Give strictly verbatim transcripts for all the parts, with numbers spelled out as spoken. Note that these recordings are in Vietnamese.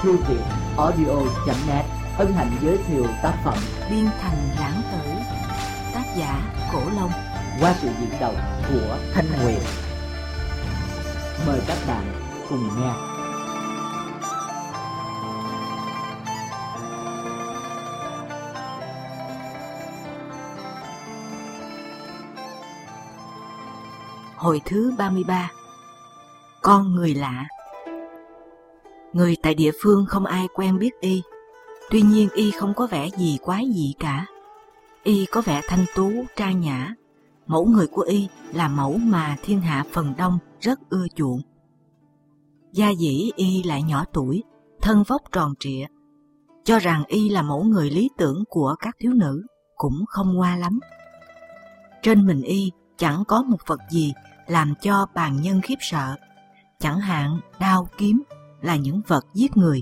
thư viện audio chấm net hân hạnh giới thiệu tác phẩm Biên Thành Lãng Tử, tác giả Cổ Long, qua sự diễn đọc của Thanh Huyền. Mời các bạn cùng nghe. Hồi thứ ba mươi ba. Con người lạ. Người tại địa phương không ai quen biết y. Tuy nhiên y không có vẻ gì quái dị cả. Y có vẻ thanh tú, trang nhã. Mẫu người của y là mẫu mà thiên hạ phần đông rất ưa chuộng. Da dĩ y lại nhỏ tuổi, thân vóc tròn trịa. Cho rằng y là mẫu người lý tưởng của các thiếu nữ cũng không ngoa lắm. Trên mình y chẳng có một vật gì làm cho bàn nhân khiếp sợ. Chẳng hạn đao kiếm là những vật giết người.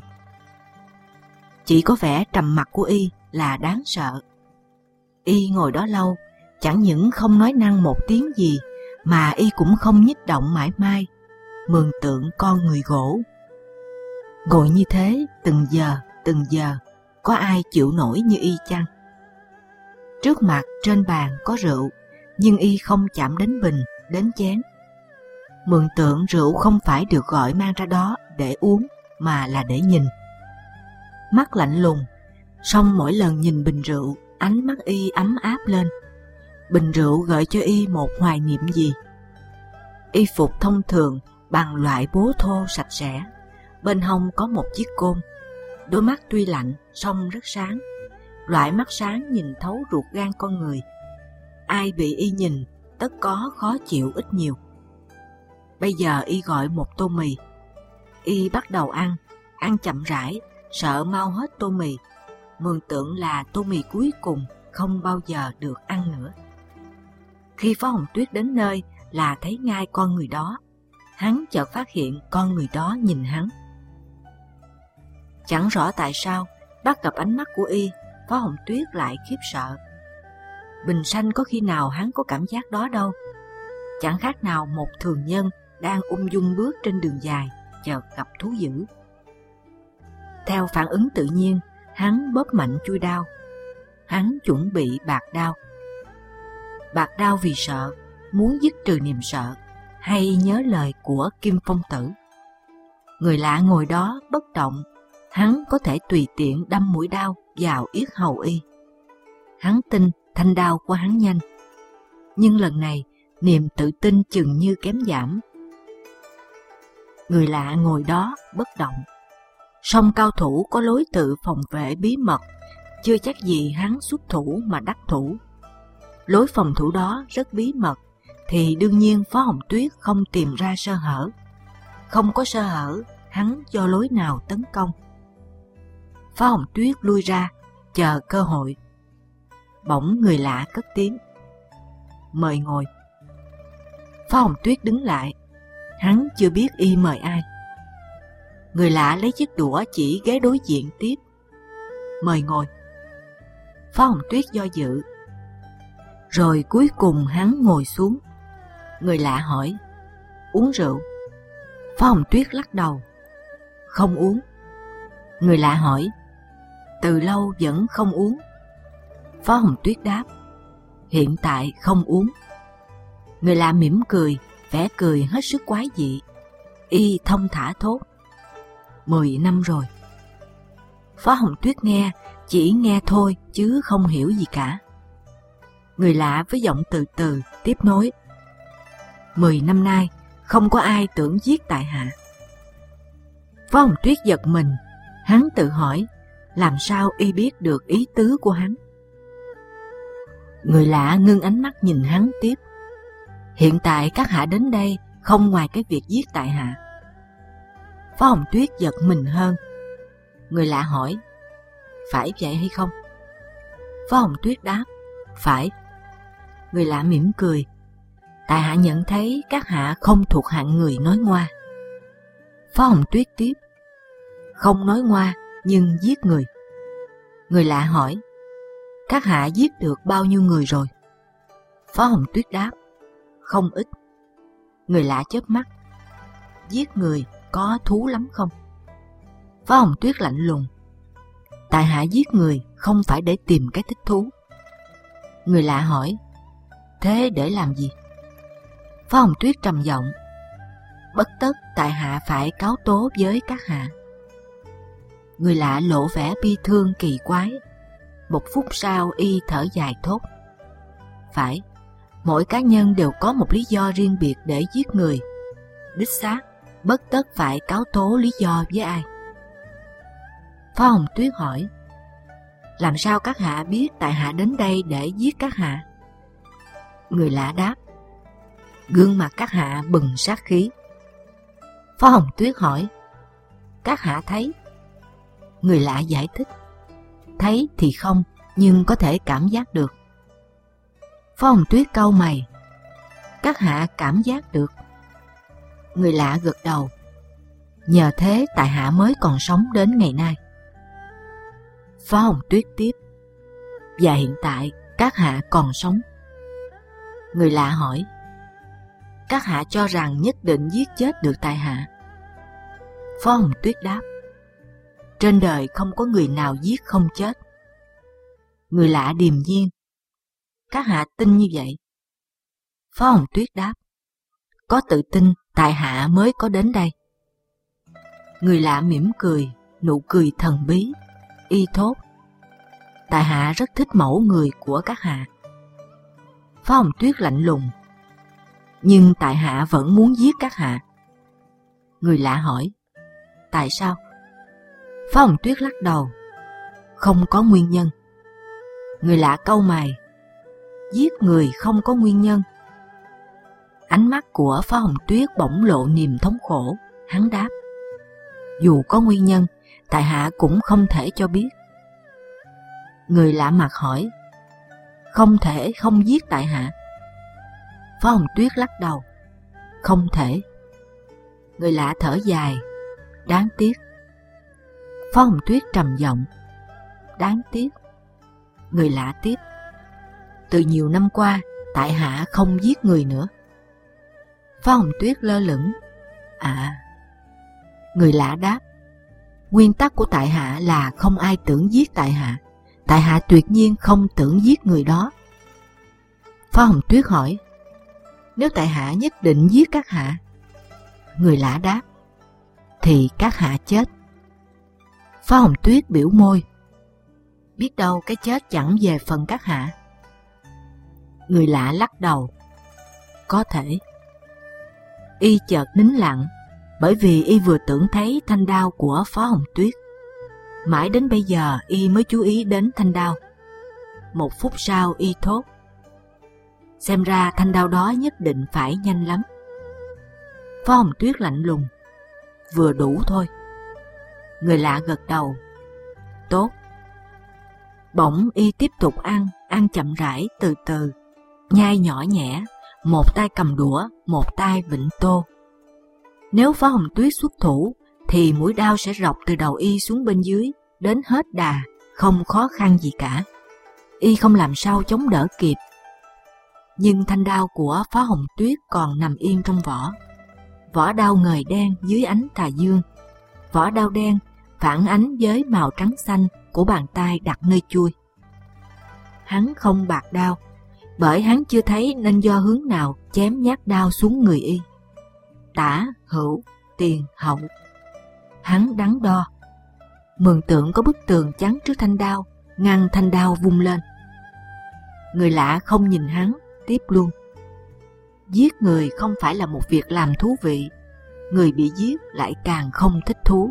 Chỉ có vẻ trầm mặc của y là đáng sợ. Y ngồi đó lâu, chẳng những không nói năng một tiếng gì, mà y cũng không nhích động mãi mai, mường tượng con người gỗ. Ngồi như thế từng giờ từng giờ, có ai chịu nổi như y chăng? Trước mặt trên bàn có rượu, nhưng y không chạm đến bình, đến chén. Mường tượng rượu không phải được gọi mang ra đó để uống, mà là để nhìn. Mắt lạnh lùng, song mỗi lần nhìn bình rượu, ánh mắt y ấm áp lên. Bình rượu gợi cho y một hoài niệm gì? Y phục thông thường bằng loại bố thô sạch sẽ, bên hông có một chiếc côn. Đôi mắt tuy lạnh song rất sáng, loại mắt sáng nhìn thấu ruột gan con người. Ai bị y nhìn tất có khó chịu ít nhiều. Bây giờ y gọi một tô mì. Y bắt đầu ăn, ăn chậm rãi, sợ mau hết tô mì. Mường tượng là tô mì cuối cùng không bao giờ được ăn nữa. Khi Phó Hồng Tuyết đến nơi là thấy ngay con người đó. Hắn chợt phát hiện con người đó nhìn hắn. Chẳng rõ tại sao, bắt gặp ánh mắt của y, Phó Hồng Tuyết lại khiếp sợ. Bình sanh có khi nào hắn có cảm giác đó đâu. Chẳng khác nào một thường nhân đang ung dung bước trên đường dài, chợt gặp thú dữ. Theo phản ứng tự nhiên, hắn bóp mạnh chuôi đao. Hắn chuẩn bị bạc đao. Bạc đao vì sợ, muốn dứt trừ niềm sợ, hay nhớ lời của Kim Phong Tử. Người lạ ngồi đó bất động, hắn có thể tùy tiện đâm mũi đao vào yết hầu y. Hắn tin thanh đao của hắn nhanh, nhưng lần này niềm tự tin chừng như kém giảm. Người lạ ngồi đó bất động, song cao thủ có lối tự phòng vệ bí mật, chưa chắc gì hắn xuất thủ mà đắc thủ. Lối phòng thủ đó rất bí mật, thì đương nhiên Phó Hồng Tuyết không tìm ra sơ hở. Không có sơ hở, hắn do lối nào tấn công. Phó Hồng Tuyết lui ra, chờ cơ hội. Bỗng người lạ cất tiếng: "Mời ngồi." Phó Hồng Tuyết đứng lại. Hắn chưa biết y mời ai. Người lạ lấy chiếc đũa chỉ ghế đối diện tiếp: "Mời ngồi." Phó Hồng Tuyết do dự. Rồi cuối cùng hắn ngồi xuống. Người lạ hỏi: "Uống rượu?" Phó Hồng Tuyết lắc đầu: "Không uống." Người lạ hỏi: "Từ lâu vẫn không uống?" Phó Hồng Tuyết đáp: "Hiện tại không uống." Người lạ mỉm cười, vẻ cười hết sức quái dị. Y thông thả thốt: "Mười năm rồi." Phó Hồng Tuyết nghe, chỉ nghe thôi chứ không hiểu gì cả. Người lạ với giọng từ từ tiếp nối: "Mười năm nay không có ai tưởng giết tại hạ." Phó Hồng Tuyết giật mình. Hắn tự hỏi làm sao y biết được ý tứ của hắn. Người lạ ngưng ánh mắt nhìn hắn tiếp: "Hiện tại các hạ đến đây không ngoài cái việc giết tại hạ." Phó Hồng Tuyết giật mình hơn. Người lạ hỏi: "Phải vậy hay không?" Phó Hồng Tuyết đáp: "Phải." Người lạ mỉm cười: "Tại hạ nhận thấy các hạ không thuộc hạng người nói ngoa." Phó Hồng Tuyết tiếp: "Không nói ngoa nhưng giết người." Người lạ hỏi: "Các hạ giết được bao nhiêu người rồi?" Phó Hồng Tuyết đáp: "Không ít." Người lạ chớp mắt: "Giết người có thú lắm không?" Phó Hồng Tuyết lạnh lùng: tại hạ giết người không phải để tìm cái thích thú. Người lạ hỏi: thế để làm gì? Phó Hồng Tuyết trầm giọng: bất tất tại hạ phải cáo tố với các hạ. Người lạ lộ vẻ bi thương kỳ quái. Một phút sau y thở dài thốt: phải, mỗi cá nhân đều có một lý do riêng biệt để giết người. Đích xác, bất tất phải cáo tố lý do với ai. Phó Hồng Tuyết hỏi: làm sao các hạ biết tại hạ đến đây để giết các hạ? Người lạ đáp: gương mặt các hạ bừng sát khí. Phó Hồng Tuyết hỏi: các hạ thấy? Người lạ giải thích: thấy thì không, nhưng có thể cảm giác được. Phó Hồng Tuyết cau mày: các hạ cảm giác được? Người lạ gật đầu: nhờ thế tại hạ mới còn sống đến ngày nay. Phó Hồng Tuyết tiếp: và hiện tại các hạ còn sống. Người lạ hỏi: các hạ cho rằng nhất định giết chết được tại hạ? Phó Hồng Tuyết đáp: trên đời không có người nào giết không chết. Người lạ điềm nhiên: các hạ tin như vậy? Phó Hồng Tuyết đáp: có tự tin tại hạ mới có đến đây. Người lạ mỉm cười, nụ cười thần bí. Y thốt: tại hạ rất thích mẫu người của các hạ. Phó Hồng Tuyết lạnh lùng: nhưng tại hạ vẫn muốn giết các hạ. Người lạ hỏi: tại sao? Phó Hồng Tuyết lắc đầu: không có nguyên nhân. Người lạ cau mày: giết người không có nguyên nhân? Ánh mắt của Phó Hồng Tuyết bỗng lộ niềm thống khổ. Hắn đáp: dù có nguyên nhân, tại hạ cũng không thể cho biết. Người lạ mặt hỏi: không thể không giết tại hạ? Phó Hồng Tuyết lắc đầu: không thể. Người lạ thở dài: đáng tiếc. Phó Hồng Tuyết trầm giọng: đáng tiếc. Người lạ tiếp: từ nhiều năm qua tại hạ không giết người nữa. Phó Hồng Tuyết lơ lửng: à. Người lạ đáp: nguyên tắc của tại hạ là không ai tưởng giết tại hạ. Tại hạ tuyệt nhiên không tưởng giết người đó. Phó Hồng Tuyết hỏi: nếu tại hạ nhất định giết các hạ? Người lạ đáp: thì các hạ chết. Phó Hồng Tuyết biểu môi: biết đâu cái chết chẳng về phần các hạ. Người lạ lắc đầu: có thể. Y chợt nín lặng, bởi vì y vừa tưởng thấy thanh đao của Phó Hồng Tuyết. Mãi đến bây giờ y mới chú ý đến thanh đao. Một phút sau y thốt: xem ra thanh đao đó nhất định phải nhanh lắm. Phó Hồng Tuyết lạnh lùng: vừa đủ thôi. Người lạ gật đầu: tốt. Bỗng y tiếp tục ăn, ăn chậm rãi từ từ, nhai nhỏ nhẹ, một tay cầm đũa, một tay vịn tô. Nếu Phó Hồng Tuyết xuất thủ, thì mũi đao sẽ rọc từ đầu y xuống bên dưới, đến hết đà, không khó khăn gì cả. Y không làm sao chống đỡ kịp. Nhưng thanh đao của Phó Hồng Tuyết còn nằm yên trong vỏ. Vỏ đao ngời đen dưới ánh tà dương. Vỏ đao đen phản ánh với màu trắng xanh của bàn tay đặt nơi chuôi. Hắn không bạc đao, bởi hắn chưa thấy nên do hướng nào chém nhát đao xuống người y. Tả, hữu, tiền, hậu. Hắn đắn đo. Mường tượng có bức tường chắn trước thanh đao, ngăn thanh đao vung lên. Người lạ không nhìn hắn, tiếp luôn: giết người không phải là một việc làm thú vị. Người bị giết lại càng không thích thú.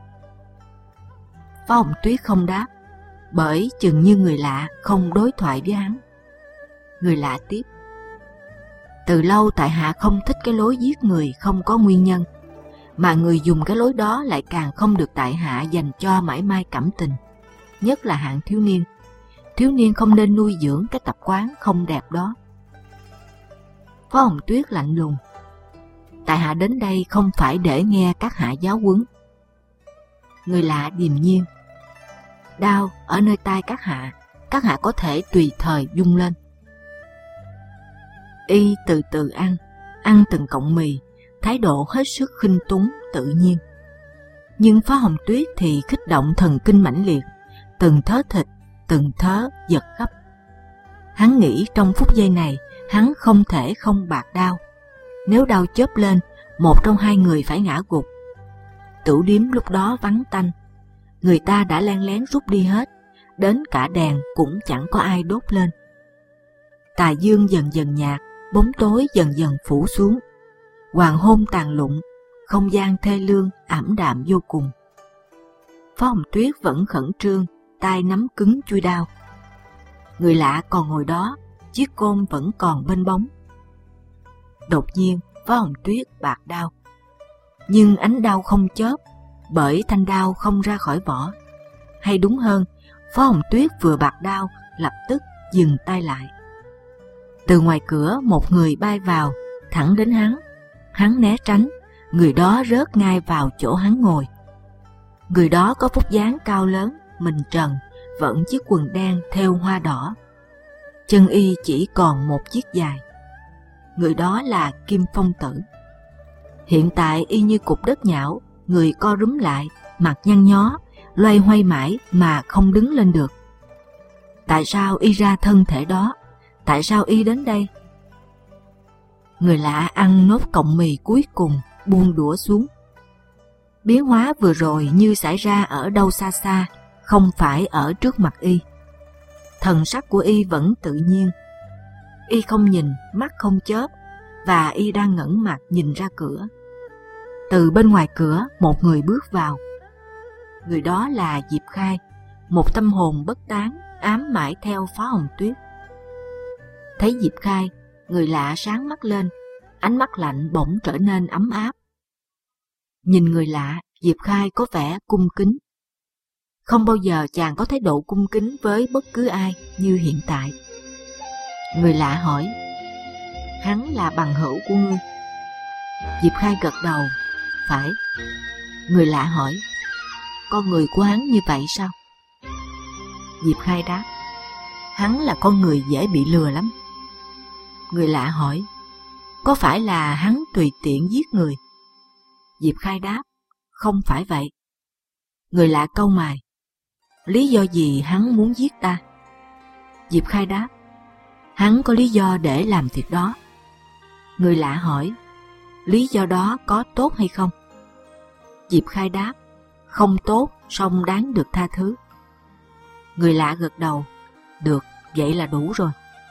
Phó Hồng Tuyết không đáp, bởi chừng như người lạ không đối thoại với hắn. Người lạ tiếp: từ lâu tại hạ không thích cái lối giết người không có nguyên nhân, mà người dùng cái lối đó lại càng không được tại hạ dành cho mãi mai cảm tình, nhất là hạng thiếu niên. Thiếu niên không nên nuôi dưỡng cái tập quán không đẹp đó. Phó Hồng Tuyết lạnh lùng: tại hạ đến đây không phải để nghe các hạ giáo huấn. Người lạ điềm nhiên: đao ở nơi tay các hạ, các hạ có thể tùy thời vung lên. Y từ từ ăn, ăn từng cọng mì, thái độ hết sức khinh túng tự nhiên. Nhưng Phó Hồng Tuyết thì kích động thần kinh mãnh liệt, từng thớ thịt, từng thớ giật gấp. Hắn nghĩ trong phút giây này, hắn không thể không bạt đao. Nếu đao chớp lên, một trong hai người phải ngã gục. Tửu điếm lúc đó vắng tanh, người ta đã len lén rút đi hết, đến cả đèn cũng chẳng có ai đốt lên. Tà dương dần dần nhạt, bóng tối dần dần phủ xuống. Hoàng hôn tàn lụng, không gian thê lương ảm đạm vô cùng. Phó Hồng Tuyết vẫn khẩn trương, tay nắm cứng chuôi đao. Người lạ còn ngồi đó, chiếc côn vẫn còn bên bóng. Đột nhiên, Phó Hồng Tuyết bạt đao, nhưng ánh đao không chớp, bởi thanh đao không ra khỏi vỏ. Hay đúng hơn, Phó Hồng Tuyết vừa bạt đao, lập tức dừng tay lại. Từ ngoài cửa một người bay vào, thẳng đến hắn. Hắn né tránh, người đó rớt ngay vào chỗ hắn ngồi. Người đó có vóc dáng cao lớn, mình trần, vẫn chiếc quần đen thêu hoa đỏ. Chân y chỉ còn một chiếc dài. Người đó là Kim Phong Tử. Hiện tại y như cục đất nhão, người co rúm lại, mặt nhăn nhó, loay hoay mãi mà không đứng lên được. Tại sao y ra thân thể đó? Tại sao y đến đây? Người lạ ăn nốt cọng mì cuối cùng, buông đũa xuống. Biến hóa vừa rồi như xảy ra ở đâu xa xa, không phải ở trước mặt y. Thần sắc của y vẫn tự nhiên. Y không nhìn, mắt không chớp, và y đang ngẩng mặt nhìn ra cửa. Từ bên ngoài cửa, một người bước vào. Người đó là Diệp Khai, một tâm hồn bất tán, ám mãi theo Phó Hồng Tuyết. Thấy Diệp Khai, người lạ sáng mắt lên, ánh mắt lạnh bỗng trở nên ấm áp. Nhìn người lạ, Diệp Khai có vẻ cung kính. Không bao giờ chàng có thái độ cung kính với bất cứ ai như hiện tại. Người lạ hỏi, hắn là bằng hữu của ngươi? Diệp Khai gật đầu, phải. Người lạ hỏi, con người của hắn như vậy sao? Diệp Khai đáp, hắn là con người dễ bị lừa lắm. Người lạ hỏi, có phải là hắn tùy tiện giết người? Diệp Khai đáp, không phải vậy. Người lạ cau mày, lý do gì hắn muốn giết ta? Diệp Khai đáp, hắn có lý do để làm việc đó. Người lạ hỏi, lý do đó có tốt hay không? Diệp Khai đáp, không tốt, song đáng được tha thứ. Người lạ gật đầu, được, vậy là đủ rồi.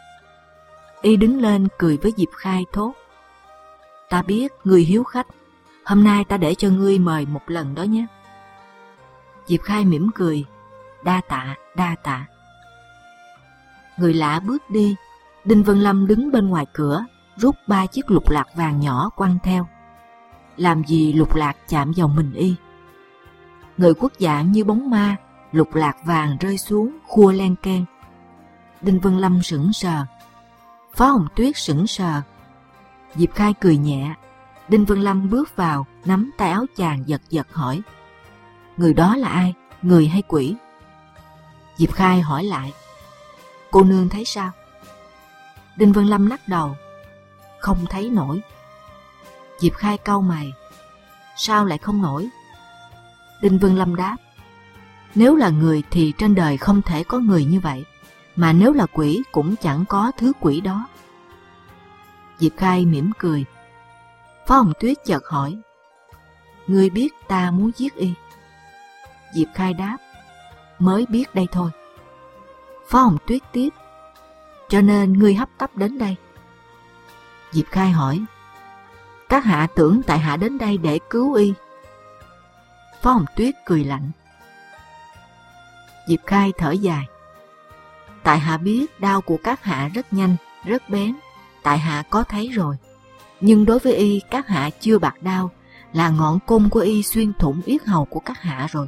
Y đứng lên cười với Diệp Khai thốt, ta biết ngươi hiếu khách, hôm nay ta để cho ngươi mời một lần đó nhé. Diệp Khai mỉm cười, đa tạ, đa tạ. Người lạ bước đi, Đinh Vân Lâm đứng bên ngoài cửa, rút ba chiếc lục lạc vàng nhỏ quăng theo. Làm gì lục lạc chạm vào mình y. Người quốc dạng như bóng ma, lục lạc vàng rơi xuống, khua len keng. Đinh Vân Lâm sững sờ, Phó Hồng Tuyết sững sờ. Diệp Khai cười nhẹ. Đinh Vân Lâm bước vào, nắm tay áo chàng giật giật hỏi, người đó là ai, người hay quỷ? Diệp Khai hỏi lại, cô nương thấy sao? Đinh Vân Lâm lắc đầu, không thấy nổi. Diệp Khai cau mày, sao lại không nổi? Đinh Vân Lâm đáp, nếu là người thì trên đời không thể có người như vậy, mà nếu là quỷ cũng chẳng có thứ quỷ đó. Diệp Khai mỉm cười. Phó Hồng Tuyết chợt hỏi, ngươi biết ta muốn giết y? Diệp Khai đáp, mới biết đây thôi. Phó Hồng Tuyết tiếp, cho nên ngươi hấp tấp đến đây. Diệp Khai hỏi, các hạ tưởng tại hạ đến đây để cứu y? Phó Hồng Tuyết cười lạnh. Diệp Khai thở dài, tại hạ biết đao của các hạ rất nhanh, rất bén, tại hạ có thấy rồi. Nhưng đối với y, các hạ chưa bạt đao, là ngọn côn của y xuyên thủng yết hầu của các hạ rồi.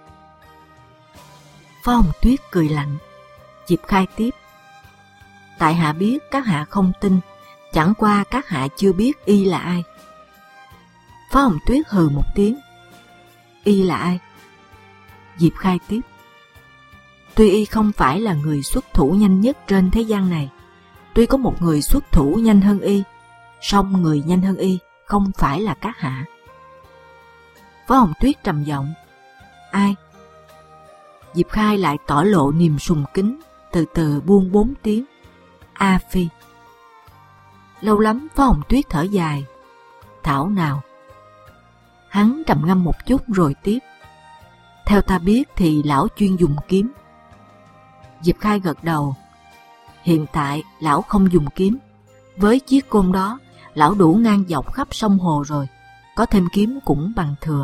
Phó Hồng Tuyết cười lạnh. Diệp Khai tiếp, tại hạ biết các hạ không tin, chẳng qua các hạ chưa biết y là ai. Phó Hồng Tuyết hừ một tiếng, y là ai? Diệp Khai tiếp, tuy y không phải là người xuất thủ nhanh nhất trên thế gian này, tuy có một người xuất thủ nhanh hơn y, song người nhanh hơn y không phải là các hạ. Phó Hồng Tuyết trầm giọng: Ai? Diệp Khai lại tỏ lộ niềm sùng kính, từ từ buông bốn tiếng: A Phi. Lâu lắm Phó Hồng Tuyết thở dài: Thảo nào. Hắn trầm ngâm một chút rồi tiếp: Theo ta biết thì lão chuyên dùng kiếm. Diệp Khai gật đầu: Hiện tại lão không dùng kiếm. Với chiếc côn đó, lão đủ ngang dọc khắp sông hồ rồi, có thêm kiếm cũng bằng thừa.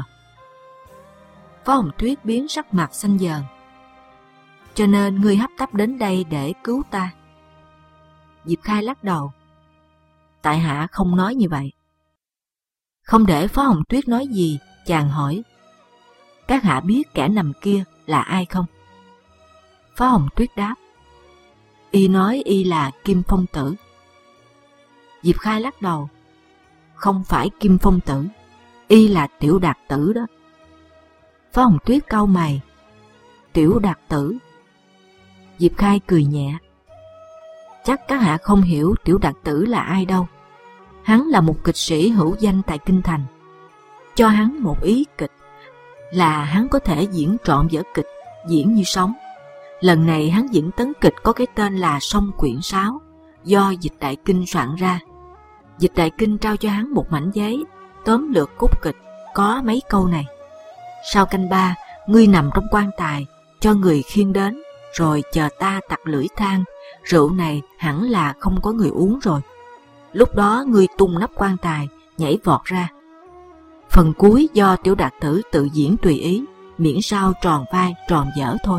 Phó Hồng Tuyết biến sắc mặt xanh dờn: Cho nên ngươi hấp tấp đến đây để cứu ta? Diệp Khai lắc đầu: Tại hạ không nói như vậy. Không để Phó Hồng Tuyết nói gì, chàng hỏi: Các hạ biết kẻ nằm kia là ai không? Phó Hồng Tuyết đáp: Y nói y là Kim Phong Tử. Diệp Khai lắc đầu: Không phải Kim Phong Tử, y là Tiểu Đạt Tử đó. Phó Hồng Tuyết cau mày: Tiểu Đạt Tử? Diệp Khai cười nhẹ: Chắc các hạ không hiểu Tiểu Đạt Tử là ai đâu. Hắn là một kịch sĩ hữu danh tại Kinh Thành. Cho hắn một ý kịch là hắn có thể diễn trọn vở kịch, diễn như sống. Lần này hắn diễn tấn kịch có cái tên là Song Quyển Sáo, do Dịch Đại Kinh soạn ra. Dịch Đại Kinh trao cho hắn một mảnh giấy, tóm lược cốt kịch, có mấy câu này: Sau canh ba, ngươi nằm trong quan tài, cho người khiêng đến, rồi chờ ta tặc lưỡi than, rượu này hẳn là không có người uống rồi. Lúc đó ngươi tung nắp quan tài, nhảy vọt ra. Phần cuối do Tiểu Đạt Tử tự diễn tùy ý, miễn sao tròn vai tròn dở thôi.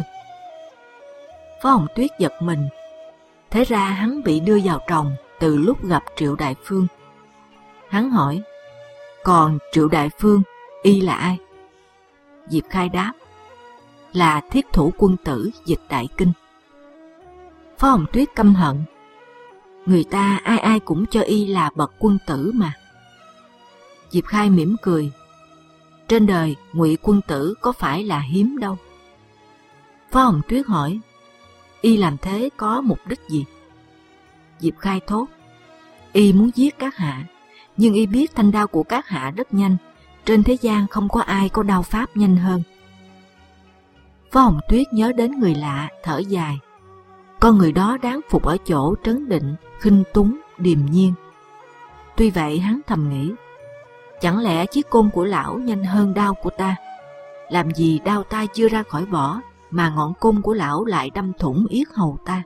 Phó Hồng Tuyết giật mình. Thế ra hắn bị đưa vào tròng từ lúc gặp Triệu Đại Phương. Hắn hỏi: Còn Triệu Đại Phương, y là ai? Diệp Khai đáp: Là thiết thủ quân tử Dịch Đại Kinh. Phó Hồng Tuyết căm hận: Người ta ai ai cũng cho y là bậc quân tử mà. Diệp Khai mỉm cười: Trên đời ngụy quân tử có phải là hiếm đâu. Phó Hồng Tuyết hỏi: Y làm thế có mục đích gì? Diệp Khai thốt: Y muốn giết các hạ, nhưng y biết thanh đao của các hạ rất nhanh, trên thế gian không có ai có đao pháp nhanh hơn. Phó Hồng Tuyết nhớ đến người lạ, thở dài: Con người đó đáng phục ở chỗ trấn định, khinh túng, điềm nhiên. Tuy vậy hắn thầm nghĩ: Chẳng lẽ chiếc côn của lão nhanh hơn đao của ta? Làm gì đao ta chưa ra khỏi vỏ mà ngọn côn của lão lại đâm thủng yết hầu ta?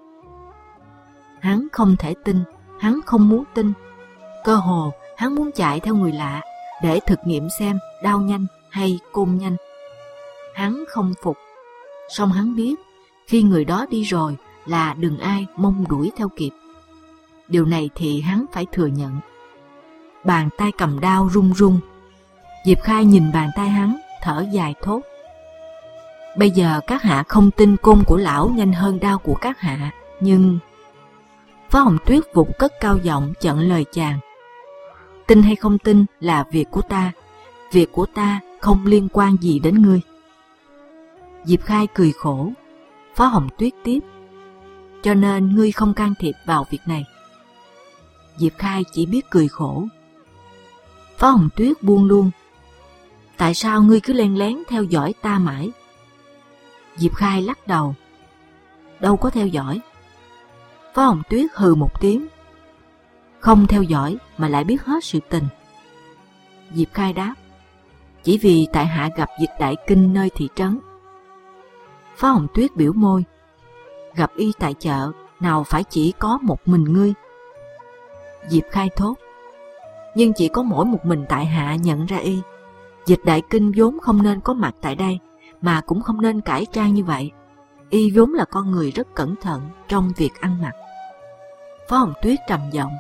Hắn không thể tin, hắn không muốn tin. Cơ hồ hắn muốn chạy theo người lạ để thực nghiệm xem đao nhanh hay côn nhanh. Hắn không phục, song hắn biết khi người đó đi rồi là đừng ai mong đuổi theo kịp. Điều này thì hắn phải thừa nhận. Bàn tay cầm đao run run. Diệp Khai nhìn bàn tay hắn, thở dài thốt: Bây giờ các hạ không tin côn của lão nhanh hơn đao của các hạ, nhưng... Phó Hồng Tuyết vụt cất cao giọng chặn lời chàng: Tin hay không tin là việc của ta, việc của ta không liên quan gì đến ngươi. Diệp Khai cười khổ. Phó Hồng Tuyết tiếp: Cho nên ngươi không can thiệp vào việc này. Diệp Khai chỉ biết cười khổ. Phó Hồng Tuyết buông luôn: Tại sao ngươi cứ len lén theo dõi ta mãi? Diệp Khai lắc đầu: Đâu có theo dõi. Phó Hồng Tuyết hừ một tiếng: Không theo dõi mà lại biết hết sự tình. Diệp Khai đáp: Chỉ vì tại hạ gặp Dịch Đại Kinh nơi thị trấn. Phó Hồng Tuyết biểu môi: Gặp y tại chợ, nào phải chỉ có một mình ngươi? Diệp Khai thốt: Nhưng chỉ có mỗi một mình tại hạ nhận ra y. Dịch Đại Kinh vốn không nên có mặt tại đây, mà cũng không nên cải trang như vậy. Y vốn là con người rất cẩn thận trong việc ăn mặc. Phó Hồng Tuyết trầm giọng: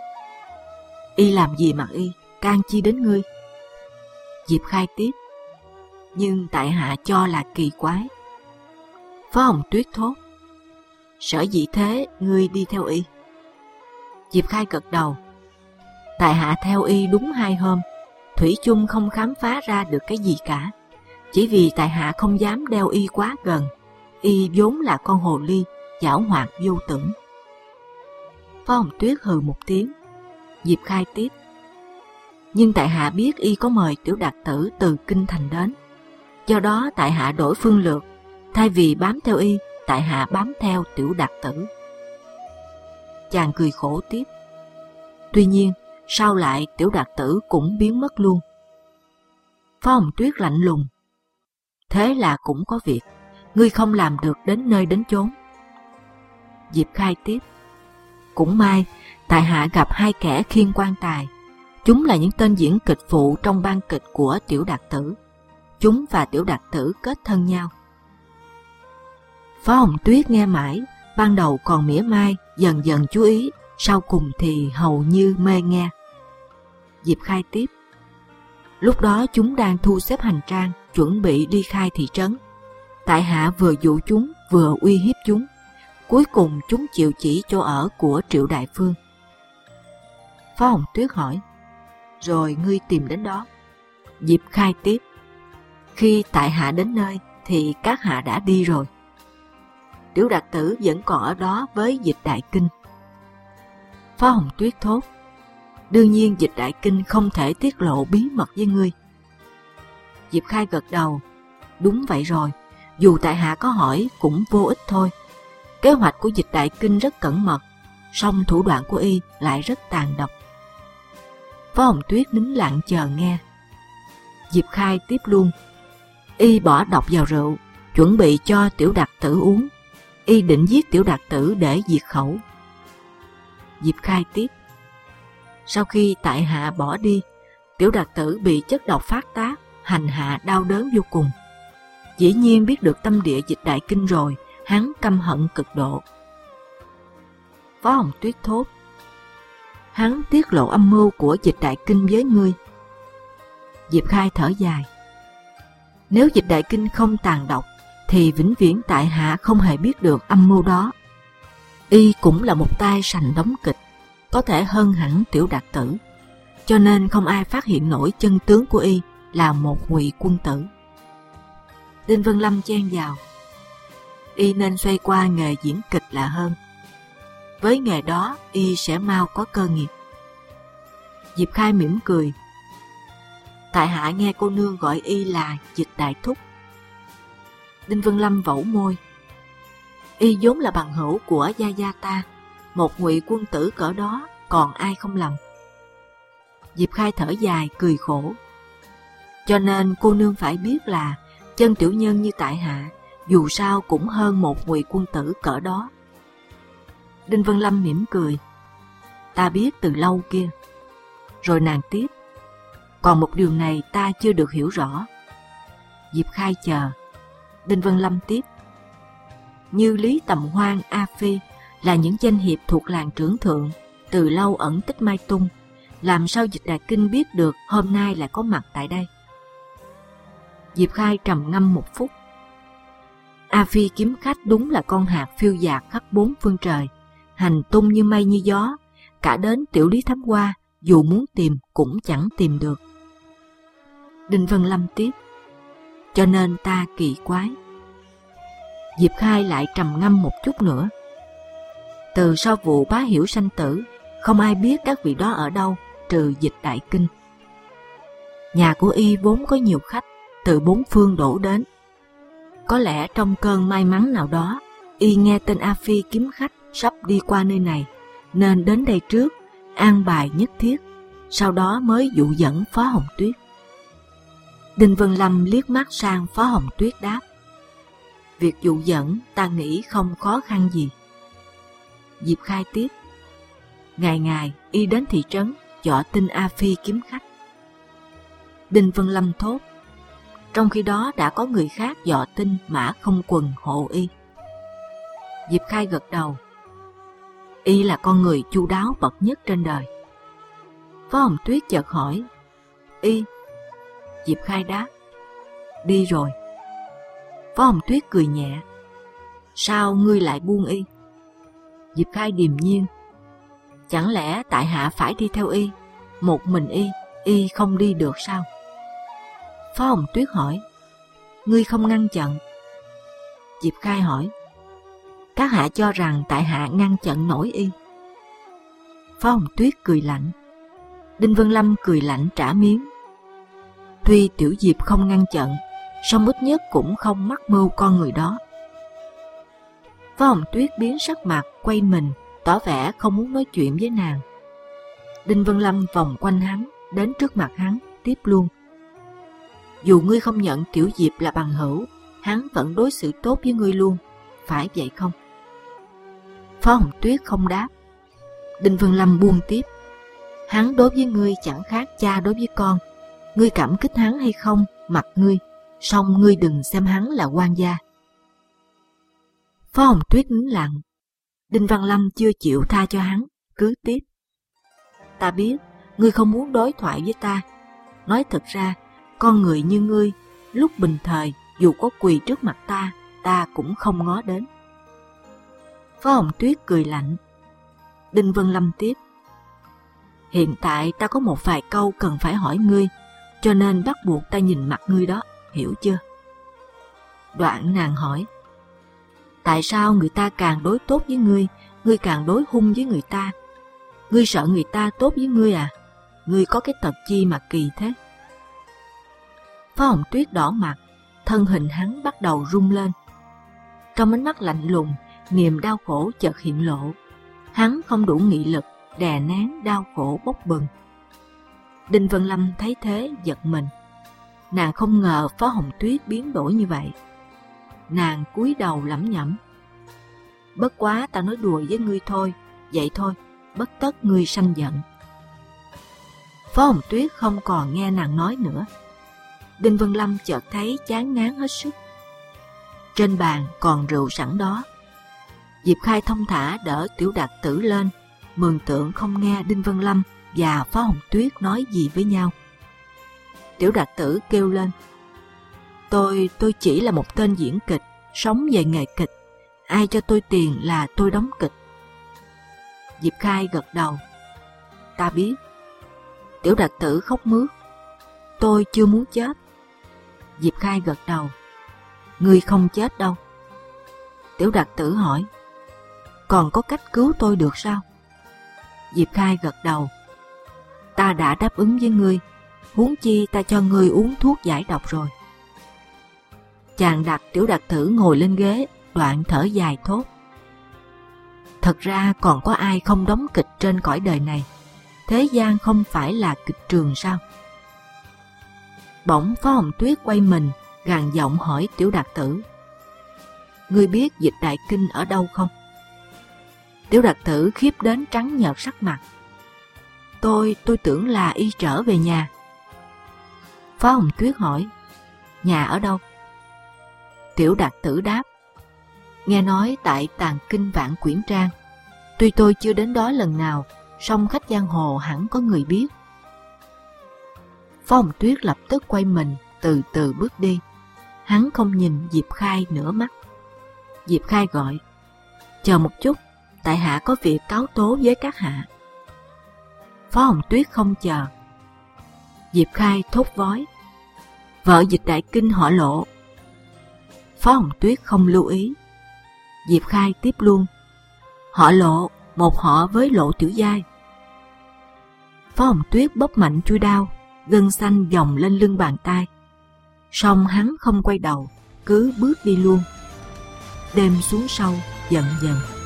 Y làm gì mà y, can chi đến ngươi? Diệp Khai tiếp: Nhưng tại hạ cho là kỳ quái. Phó Hồng Tuyết thốt: Sở dĩ thế ngươi đi theo y? Diệp Khai gật đầu: Tại hạ theo y đúng hai hôm, thủy chung không khám phá ra được cái gì cả. Chỉ vì tại hạ không dám đeo y quá gần. Y vốn là con hồ ly, giảo hoạt vô tưởng. Phó Hồng Tuyết hừ một tiếng. Diệp Khai tiếp: Nhưng tại hạ biết y có mời Tiểu Đạt Tử từ Kinh Thành đến, Do đó tại hạ đổi phương lược, thay vì bám theo y, tại hạ bám theo Tiểu Đạt Tử. Chàng cười khổ tiếp. Tuy nhiên, sau lại Tiểu Đạt Tử cũng biến mất luôn. Phó Hồng Tuyết lạnh lùng. Thế là cũng có việc, ngươi không làm được đến nơi đến chốn. Diệp Khai tiếp. Cũng may, tại hạ gặp hai kẻ khiêng quan tài. Chúng là những tên diễn kịch phụ trong ban kịch của Tiểu Đạt Tử. Chúng và Tiểu Đạt Tử kết thân nhau. Phó Hồng Tuyết nghe mãi, ban đầu còn mỉa mai, dần dần chú ý, sau cùng thì hầu như mê nghe. Diệp Khai tiếp. Lúc đó chúng đang thu xếp hành trang, chuẩn bị đi khai thị trấn. Tại hạ vừa dụ chúng, vừa uy hiếp chúng. Cuối cùng chúng chịu chỉ chỗ ở của Triệu Đại Phương. Phó Hồng Tuyết hỏi. Rồi ngươi tìm đến đó? Diệp Khai tiếp. Khi tại hạ đến nơi thì các hạ đã đi rồi. Tiểu Đạt Tử vẫn còn ở đó với Dịch Đại Kinh. Phó Hồng Tuyết thốt. Đương nhiên Dịch Đại Kinh không thể tiết lộ bí mật với ngươi. Diệp Khai gật đầu. Đúng vậy rồi, dù tại hạ có hỏi cũng vô ích thôi. Kế hoạch của Dịch Đại Kinh rất cẩn mật, song thủ đoạn của y lại rất tàn độc. Phó Hồng Tuyết nín lặng chờ nghe. Diệp Khai tiếp luôn. Y bỏ độc vào rượu, chuẩn bị cho Tiểu Đạt Tử uống. Y định giết Tiểu Đạt Tử để diệt khẩu. Diệp Khai tiếp. Sau khi tại hạ bỏ đi, Tiểu Đạt Tử bị chất độc phát tác, hành hạ đau đớn vô cùng. Dĩ nhiên biết được tâm địa Dịch Đại Kinh rồi, hắn căm hận cực độ. Phó Hồng Tuyết thốt. Hắn tiết lộ âm mưu của Dịch Đại Kinh với ngươi. Diệp Khai thở dài. Nếu Dịch Đại Kinh không tàn độc, thì vĩnh viễn tại hạ không hề biết được âm mưu đó. Y cũng là một tay sành đóng kịch, có thể hơn hẳn Tiểu Đạt Tử, cho nên không ai phát hiện nổi chân tướng của y là một ngụy quân tử. Đinh Vân Lâm chen vào. Y nên xoay qua nghề diễn kịch là hơn. Với nghề đó y sẽ mau có cơ nghiệp. Diệp Khai mỉm cười. Tại hạ nghe cô nương gọi y là Dịch Đại Thúc. Đinh Vân Lâm vẫu môi. Y vốn là bằng hữu của gia gia ta, một ngụy quân tử cỡ đó còn ai không lầm. Diệp Khai thở dài cười khổ. Cho nên cô nương phải biết là chân tiểu nhân như tại hạ dù sao cũng hơn một ngụy quân tử cỡ đó. Đinh Vân Lâm mỉm cười. Ta biết từ lâu kia. Rồi nàng tiếp. Còn một điều này ta chưa được hiểu rõ. Diệp Khai chờ. Đinh Vân Lâm tiếp. Như Lý Tầm Hoan, A Phi là những danh hiệp thuộc làng trưởng thượng, từ lâu ẩn tích Mai Tung. Làm sao Dịch Đại Kinh biết được hôm nay lại có mặt tại đây? Diệp Khai trầm ngâm một phút. A Phi kiếm khách đúng là con hạt phiêu dạt khắp bốn phương trời, hành tung như mây như gió, cả đến Tiểu Lý Thám Hoa dù muốn tìm cũng chẳng tìm được. Đinh Vân Lâm tiếp. Cho nên ta kỳ quái. Diệp Khai lại trầm ngâm một chút nữa. Từ sau vụ Bá Hiểu sanh tử, không ai biết các vị đó ở đâu trừ Dịch Đại Kinh. Nhà của y vốn có nhiều khách từ bốn phương đổ đến. Có lẽ trong cơn may mắn nào đó, y nghe tên A Phi kiếm khách sắp đi qua nơi này, nên đến đây trước, an bài nhất thiết, sau đó mới dụ dẫn Phó Hồng Tuyết. Đinh Vân Lâm liếc mắt sang Phó Hồng Tuyết đáp. Việc dụ dẫn ta nghĩ không khó khăn gì. Diệp Khai tiếp. Ngày ngày y đến thị trấn dọ tin A Phi kiếm khách. Đinh Vân Lâm thốt. Trong khi đó đã có người khác dọ tin Mã Không Quần hộ y. Diệp Khai gật đầu. Y là con người chu đáo bậc nhất trên đời. Phó Hồng Tuyết chợt hỏi. Y? Diệp Khai đáp. Đi rồi. Phó Hồng Tuyết cười nhẹ. Sao ngươi lại buông y? Diệp Khai điềm nhiên. Chẳng lẽ tại hạ phải đi theo y, một mình y, y không đi được sao? Phó Hồng Tuyết hỏi. Ngươi không ngăn chặn? Diệp Khai hỏi. Các hạ cho rằng tại hạ ngăn chặn nổi y? Phó Hồng Tuyết cười lạnh. Đinh Vân Lâm cười lạnh trả miếng. Tuy Tiểu Diệp không ngăn chặn, song ít nhất cũng không mắc mưu con người đó. Phó Hồng Tuyết biến sắc mặt, quay mình, tỏ vẻ không muốn nói chuyện với nàng. Đinh Vân Lâm vòng quanh hắn, đến trước mặt hắn, tiếp luôn. Dù ngươi không nhận Tiểu Diệp là bằng hữu, hắn vẫn đối xử tốt với ngươi luôn, phải vậy không? Phó Hồng Tuyết không đáp. Đinh Vân Lâm buông tiếp. Hắn đối với ngươi chẳng khác cha đối với con. Ngươi cảm kích hắn hay không, mặc ngươi, song ngươi đừng xem hắn là quan gia. Phó Hồng Tuyết nín lặng. Đinh Văn Lâm chưa chịu tha cho hắn, cứ tiếp. Ta biết, ngươi không muốn đối thoại với ta. Nói thật ra, con người như ngươi, lúc bình thời, dù có quỳ trước mặt ta, ta cũng không ngó đến. Phó Hồng Tuyết cười lạnh. Đinh Vân Lâm tiếp. Hiện tại ta có một vài câu cần phải hỏi ngươi, cho nên bắt buộc ta nhìn mặt ngươi đó, hiểu chưa? Đoạn nàng hỏi. Tại sao người ta càng đối tốt với ngươi, ngươi càng đối hung với người ta? Ngươi sợ người ta tốt với ngươi à? Ngươi có cái tật chi mà kỳ thế? Phó Hồng Tuyết đỏ mặt, thân hình hắn bắt đầu rung lên. Trong ánh mắt lạnh lùng, niềm đau khổ chợt hiện lộ. Hắn không đủ nghị lực đè nén đau khổ bốc bừng. Đinh Vân Lâm thấy thế giật mình. Nàng không ngờ Phó Hồng Tuyết biến đổi như vậy. Nàng cúi đầu lẩm nhẩm. Bất quá ta nói đùa với ngươi thôi, vậy thôi, bất tất ngươi sanh giận. Phó Hồng Tuyết không còn nghe nàng nói nữa. Đinh Vân Lâm chợt thấy chán ngán hết sức. Trên bàn còn rượu sẵn đó. Diệp Khai thông thả đỡ Tiểu Đạt Tử lên, mường tượng không nghe Đinh Vân Lâm và Phó Hồng Tuyết nói gì với nhau. Tiểu Đạt Tử kêu lên. Tôi, tôi chỉ là một tên diễn kịch, sống về nghề kịch. Ai cho tôi tiền là tôi đóng kịch. Diệp Khai gật đầu. Ta biết. Tiểu Đạt Tử khóc mướt. Tôi chưa muốn chết. Diệp Khai gật đầu. Ngươi không chết đâu. Tiểu Đạt Tử hỏi. Còn có cách cứu tôi được sao? Diệp Khai gật đầu. Ta đã đáp ứng với ngươi, huống chi ta cho ngươi uống thuốc giải độc rồi. Chàng đặt Tiểu Đạt Tử ngồi lên ghế, đoạn thở dài thốt. Thật ra còn có ai không đóng kịch trên cõi đời này? Thế gian không phải là kịch trường sao? Bỗng Phó Hồng Tuyết quay mình, gằn giọng hỏi Tiểu Đạt Tử. Ngươi biết Dịch Đại Kinh ở đâu không? Tiểu Đạt Tử khiếp đến trắng nhợt sắc mặt. Tôi, tôi tưởng là y trở về nhà. Phó Hồng Tuyết hỏi. Nhà ở đâu? Tiểu Đạt Tử đáp. Nghe nói tại Tàng Kinh Vạn Quyển Trang. Tuy tôi chưa đến đó lần nào, song khách giang hồ hẳn có người biết. Phó Hồng Tuyết lập tức quay mình, từ từ bước đi. Hắn không nhìn Diệp Khai nửa mắt. Diệp Khai gọi. Chờ một chút, tại hạ có việc cáo tố với các hạ. Phó Hồng Tuyết không chờ. Diệp Khai thốt vói. Vợ Dịch Đại Kinh họ Lộ. Phó Hồng Tuyết không lưu ý. Diệp Khai tiếp luôn. Họ Lộ, một họ với Lộ Tiểu Giai. Phó Hồng Tuyết bóp mạnh chui đao, gân xanh dòng lên lưng bàn tay. Song hắn không quay đầu, cứ bước đi luôn. Đêm xuống sâu dần dần.